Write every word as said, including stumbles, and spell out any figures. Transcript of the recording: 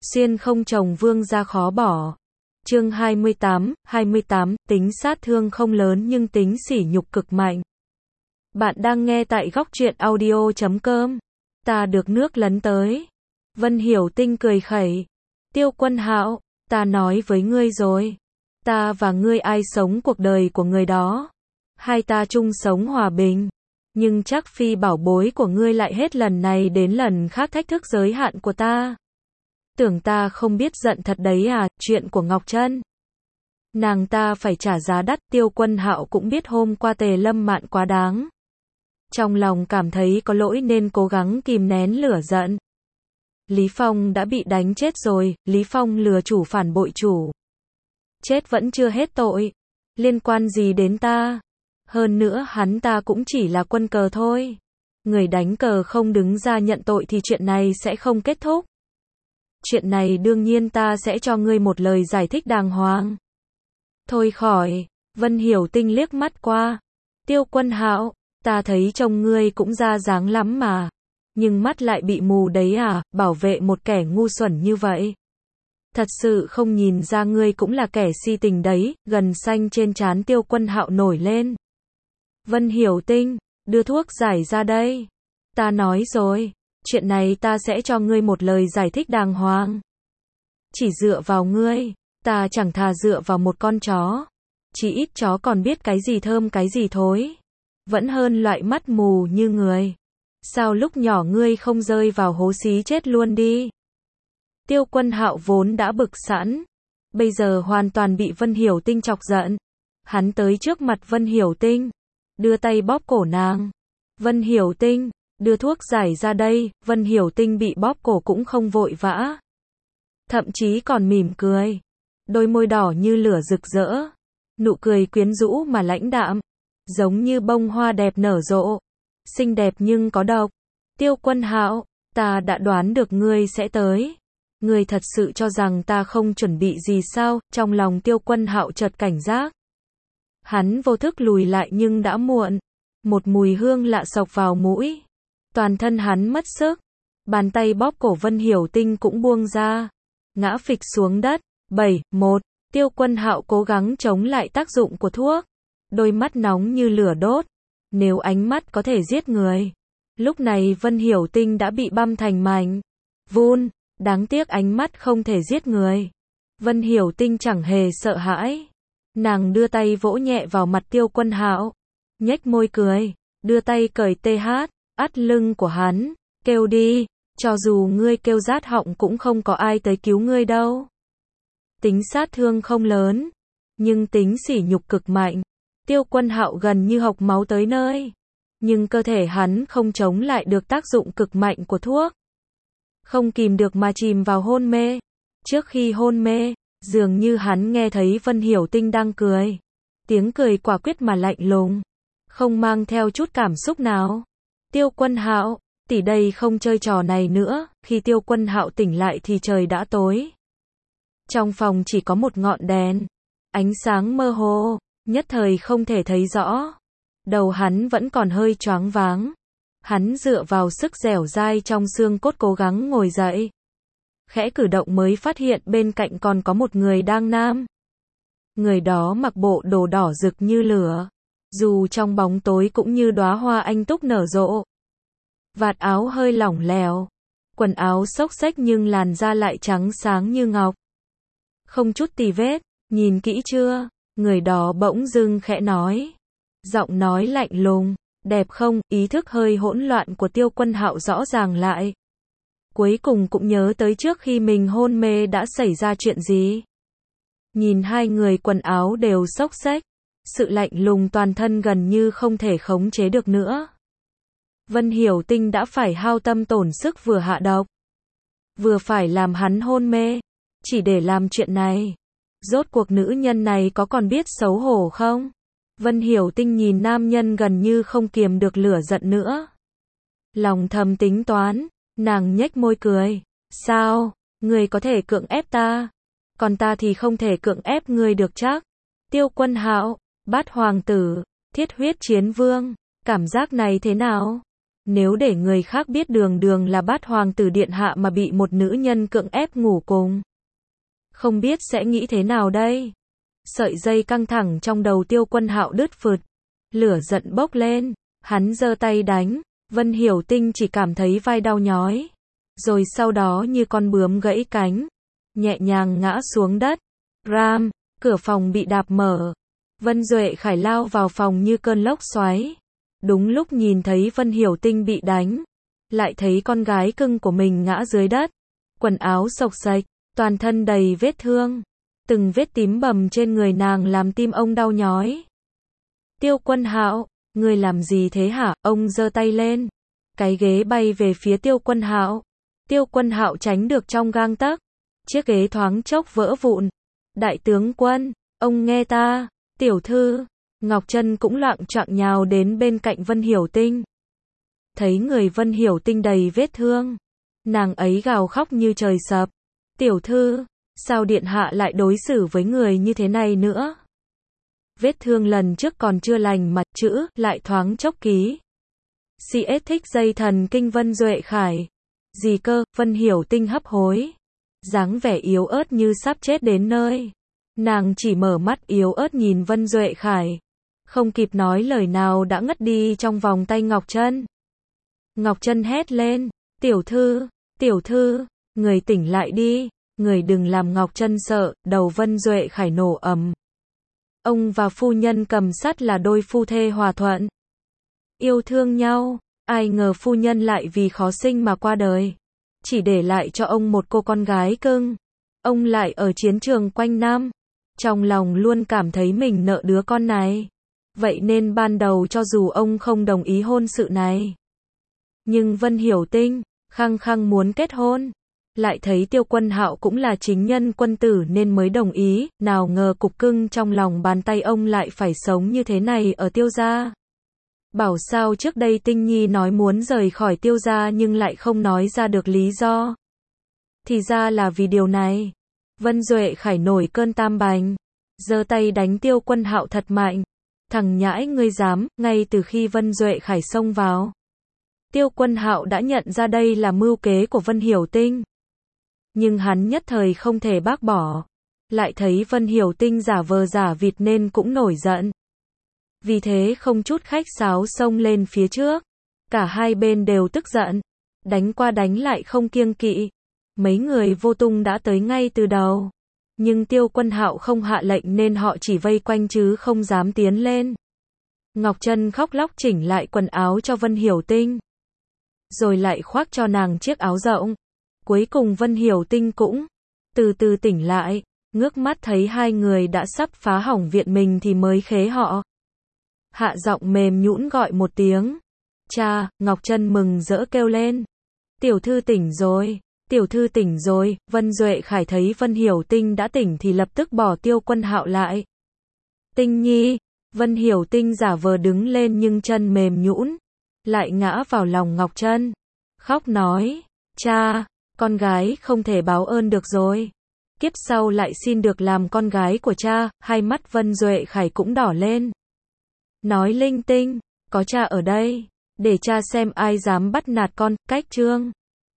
Xuyên không chồng vương gia khó bỏ. Chương hai mươi tám, hai mươi tám, tính sát thương không lớn nhưng tính sỉ nhục cực mạnh. Bạn đang nghe tại góc truyện audio chấm com. Ta được nước lấn tới. Vân Hiểu Tinh cười khẩy. Tiêu Quân Hạo, ta nói với ngươi rồi. Ta và ngươi ai sống cuộc đời của người đó. Hai ta chung sống hòa bình. Nhưng chắc phi bảo bối của ngươi lại hết lần này đến lần khác thách thức giới hạn của ta. Tưởng ta không biết giận thật đấy à, chuyện của Ngọc Trân. Nàng ta phải trả giá đắt. Tiêu Quân Hạo cũng biết hôm qua Tề Lâm Mạn quá đáng. Trong lòng cảm thấy có lỗi nên cố gắng kìm nén lửa giận. Lý Phong đã bị đánh chết rồi, Lý Phong lừa chủ phản bội chủ. Chết vẫn chưa hết tội. Liên quan gì đến ta? Hơn nữa hắn ta cũng chỉ là quân cờ thôi. Người đánh cờ không đứng ra nhận tội thì chuyện này sẽ không kết thúc. Chuyện này đương nhiên ta sẽ cho ngươi một lời giải thích đàng hoàng. Thôi khỏi, Vân Hiểu Tinh liếc mắt qua. Tiêu Quân Hạo, ta thấy trông ngươi cũng ra dáng lắm mà. Nhưng mắt lại bị mù đấy à, bảo vệ một kẻ ngu xuẩn như vậy. Thật sự không nhìn ra ngươi cũng là kẻ si tình đấy, gần xanh trên trán Tiêu Quân Hạo nổi lên. Vân Hiểu Tinh, đưa thuốc giải ra đây. Ta nói rồi, chuyện này ta sẽ cho ngươi một lời giải thích đàng hoàng. Chỉ dựa vào ngươi, ta chẳng thà dựa vào một con chó. Chỉ ít chó còn biết cái gì thơm cái gì thối. Vẫn hơn loại mắt mù như người. Sao lúc nhỏ ngươi không rơi vào hố xí chết luôn đi. Tiêu Quân Hạo vốn đã bực sẵn. Bây giờ hoàn toàn bị Vân Hiểu Tinh chọc giận. Hắn tới trước mặt Vân Hiểu Tinh. Đưa tay bóp cổ nàng. Vân Hiểu Tinh, đưa thuốc giải ra đây. Vân Hiểu Tinh bị bóp cổ cũng không vội vã. Thậm chí còn mỉm cười. Đôi môi đỏ như lửa rực rỡ. Nụ cười quyến rũ mà lãnh đạm. Giống như bông hoa đẹp nở rộ. Xinh đẹp nhưng có độc. Tiêu Quân Hạo, ta đã đoán được ngươi sẽ tới. Ngươi thật sự cho rằng ta không chuẩn bị gì sao? Trong lòng Tiêu Quân Hạo chợt cảnh giác. Hắn vô thức lùi lại nhưng đã muộn. Một mùi hương lạ xộc vào mũi. Toàn thân hắn mất sức. Bàn tay bóp cổ Vân Hiểu Tinh cũng buông ra. Ngã phịch xuống đất. bảy, một. Tiêu Quân Hạo cố gắng chống lại tác dụng của thuốc. Đôi mắt nóng như lửa đốt. Nếu ánh mắt có thể giết người. Lúc này Vân Hiểu Tinh đã bị băm thành mảnh vun. Đáng tiếc ánh mắt không thể giết người. Vân Hiểu Tinh chẳng hề sợ hãi. Nàng đưa tay vỗ nhẹ vào mặt Tiêu Quân Hạo. Nhếch môi cười. Đưa tay cởi tê hát. Ắt lưng của hắn. Kêu đi. Cho dù ngươi kêu rát họng cũng không có ai tới cứu ngươi đâu. Tính sát thương không lớn. Nhưng tính sỉ nhục cực mạnh. Tiêu Quân Hạo gần như hộc máu tới nơi. Nhưng cơ thể hắn không chống lại được tác dụng cực mạnh của thuốc. Không kìm được mà chìm vào hôn mê. Trước khi hôn mê, dường như hắn nghe thấy Vân Hiểu Tinh đang cười. Tiếng cười quả quyết mà lạnh lùng. Không mang theo chút cảm xúc nào. Tiêu Quân Hạo, tỷ đây không chơi trò này nữa. Khi Tiêu Quân Hạo tỉnh lại thì trời đã tối. Trong phòng chỉ có một ngọn đèn. Ánh sáng mơ hồ. Nhất thời không thể thấy rõ. Đầu hắn vẫn còn hơi choáng váng. Hắn dựa vào sức dẻo dai trong xương cốt cố gắng ngồi dậy. Khẽ cử động mới phát hiện bên cạnh còn có một người đang nam. Người đó mặc bộ đồ đỏ rực như lửa. Dù trong bóng tối cũng như đóa hoa anh túc nở rộ. Vạt áo hơi lỏng lẻo. Quần áo xốc xếch nhưng làn da lại trắng sáng như ngọc. Không chút tì vết. Nhìn kỹ chưa? Người đó bỗng dưng khẽ nói. Giọng nói lạnh lùng. Đẹp không? Ý thức hơi hỗn loạn của Tiêu Quân Hạo rõ ràng lại. Cuối cùng cũng nhớ tới trước khi mình hôn mê đã xảy ra chuyện gì. Nhìn hai người quần áo đều xốc xếch. Sự lạnh lùng toàn thân gần như không thể khống chế được nữa. Vân Hiểu Tinh đã phải hao tâm tổn sức vừa hạ độc. Vừa phải làm hắn hôn mê. Chỉ để làm chuyện này. Rốt cuộc nữ nhân này có còn biết xấu hổ không? Vân Hiểu Tinh nhìn nam nhân gần như không kiềm được lửa giận nữa. Lòng thầm tính toán, nàng nhếch môi cười. Sao? Ngươi có thể cưỡng ép ta? Còn ta thì không thể cưỡng ép ngươi được chắc. Tiêu Quân Hạo, Bát Hoàng tử, Thiết Huyết Chiến Vương, cảm giác này thế nào? Nếu để người khác biết Đường Đường là Bát hoàng tử điện hạ mà bị một nữ nhân cưỡng ép ngủ cùng, không biết sẽ nghĩ thế nào đây? Sợi dây căng thẳng trong đầu Tiêu Quân Hạo đứt phượt, lửa giận bốc lên, hắn giơ tay đánh, Vân Hiểu Tinh chỉ cảm thấy vai đau nhói, rồi sau đó như con bướm gãy cánh, nhẹ nhàng ngã xuống đất. Ram, cửa phòng bị đạp mở. Vân Duệ Khải lao vào phòng như cơn lốc xoáy. Đúng lúc nhìn thấy Vân Hiểu Tinh bị đánh, lại thấy con gái cưng của mình ngã dưới đất, quần áo xộc xệch, toàn thân đầy vết thương, từng vết tím bầm trên người nàng làm tim ông đau nhói. Tiêu Quân Hạo, ngươi làm gì thế hả? Ông giơ tay lên, cái ghế bay về phía Tiêu Quân Hạo. Tiêu Quân Hạo tránh được trong gang tấc, chiếc ghế thoáng chốc vỡ vụn. Đại tướng quân, ông nghe ta. Tiểu thư, Ngọc Trân cũng loạng choạng nhào đến bên cạnh Vân Hiểu Tinh. Thấy người Vân Hiểu Tinh đầy vết thương, nàng ấy gào khóc như trời sập. Tiểu thư, sao điện hạ lại đối xử với người như thế này nữa? Vết thương lần trước còn chưa lành mà chữ lại thoáng chốc ký. xê ét thích dây thần kinh Vân Duệ Khải. Gì cơ? Vân Hiểu Tinh hấp hối, dáng vẻ yếu ớt như sắp chết đến nơi. Nàng chỉ mở mắt yếu ớt nhìn Vân Duệ Khải, không kịp nói lời nào đã ngất đi trong vòng tay Ngọc Trân. Ngọc Trân hét lên, tiểu thư, tiểu thư, người tỉnh lại đi, người đừng làm Ngọc Trân sợ. Đầu Vân Duệ Khải nổ ầm. Ông và phu nhân Cầm Sắt là đôi phu thê hòa thuận, yêu thương nhau, ai ngờ phu nhân lại vì khó sinh mà qua đời, chỉ để lại cho ông một cô con gái cưng. Ông lại ở chiến trường quanh năm, trong lòng luôn cảm thấy mình nợ đứa con này. Vậy nên ban đầu cho dù ông không đồng ý hôn sự này, nhưng Vân Hiểu Tinh khăng khăng muốn kết hôn, lại thấy Tiêu Quân Hạo cũng là chính nhân quân tử nên mới đồng ý. Nào ngờ cục cưng trong lòng bàn tay ông lại phải sống như thế này ở Tiêu gia. Bảo sao trước đây Tinh Nhi nói muốn rời khỏi Tiêu gia nhưng lại không nói ra được lý do. Thì ra là vì điều này. Vân Duệ Khải nổi cơn tam bành, giơ tay đánh Tiêu Quân Hạo thật mạnh. Thằng nhãi ngươi dám. Ngay từ khi Vân Duệ Khải xông vào, Tiêu Quân Hạo đã nhận ra đây là mưu kế của Vân Hiểu Tinh. Nhưng hắn nhất thời không thể bác bỏ, lại thấy Vân Hiểu Tinh giả vờ giả vịt nên cũng nổi giận. Vì thế không chút khách sáo xông lên phía trước. Cả hai bên đều tức giận, đánh qua đánh lại không kiêng kỵ. Mấy người vô tung đã tới ngay từ đầu, nhưng Tiêu Quân Hạo không hạ lệnh nên họ chỉ vây quanh chứ không dám tiến lên. Ngọc Trân khóc lóc chỉnh lại quần áo cho Vân Hiểu Tinh, rồi lại khoác cho nàng chiếc áo rộng. Cuối cùng Vân Hiểu Tinh cũng từ từ tỉnh lại, ngước mắt thấy hai người đã sắp phá hỏng viện mình thì mới khế họ. Hạ giọng mềm nhũn gọi một tiếng. Cha. Ngọc Trân mừng rỡ kêu lên. Tiểu thư tỉnh rồi, tiểu thư tỉnh rồi. Vân Duệ Khải thấy Vân Hiểu Tinh đã tỉnh thì lập tức bỏ Tiêu Quân Hạo lại. Tinh Nhi. Vân Hiểu Tinh giả vờ đứng lên nhưng chân mềm nhũn, lại ngã vào lòng Ngọc Trân, khóc nói, cha, con gái không thể báo ơn được rồi. Kiếp sau lại xin được làm con gái của cha. Hai mắt Vân Duệ Khải cũng đỏ lên, nói linh tinh, có cha ở đây, để cha xem ai dám bắt nạt con. Cách chương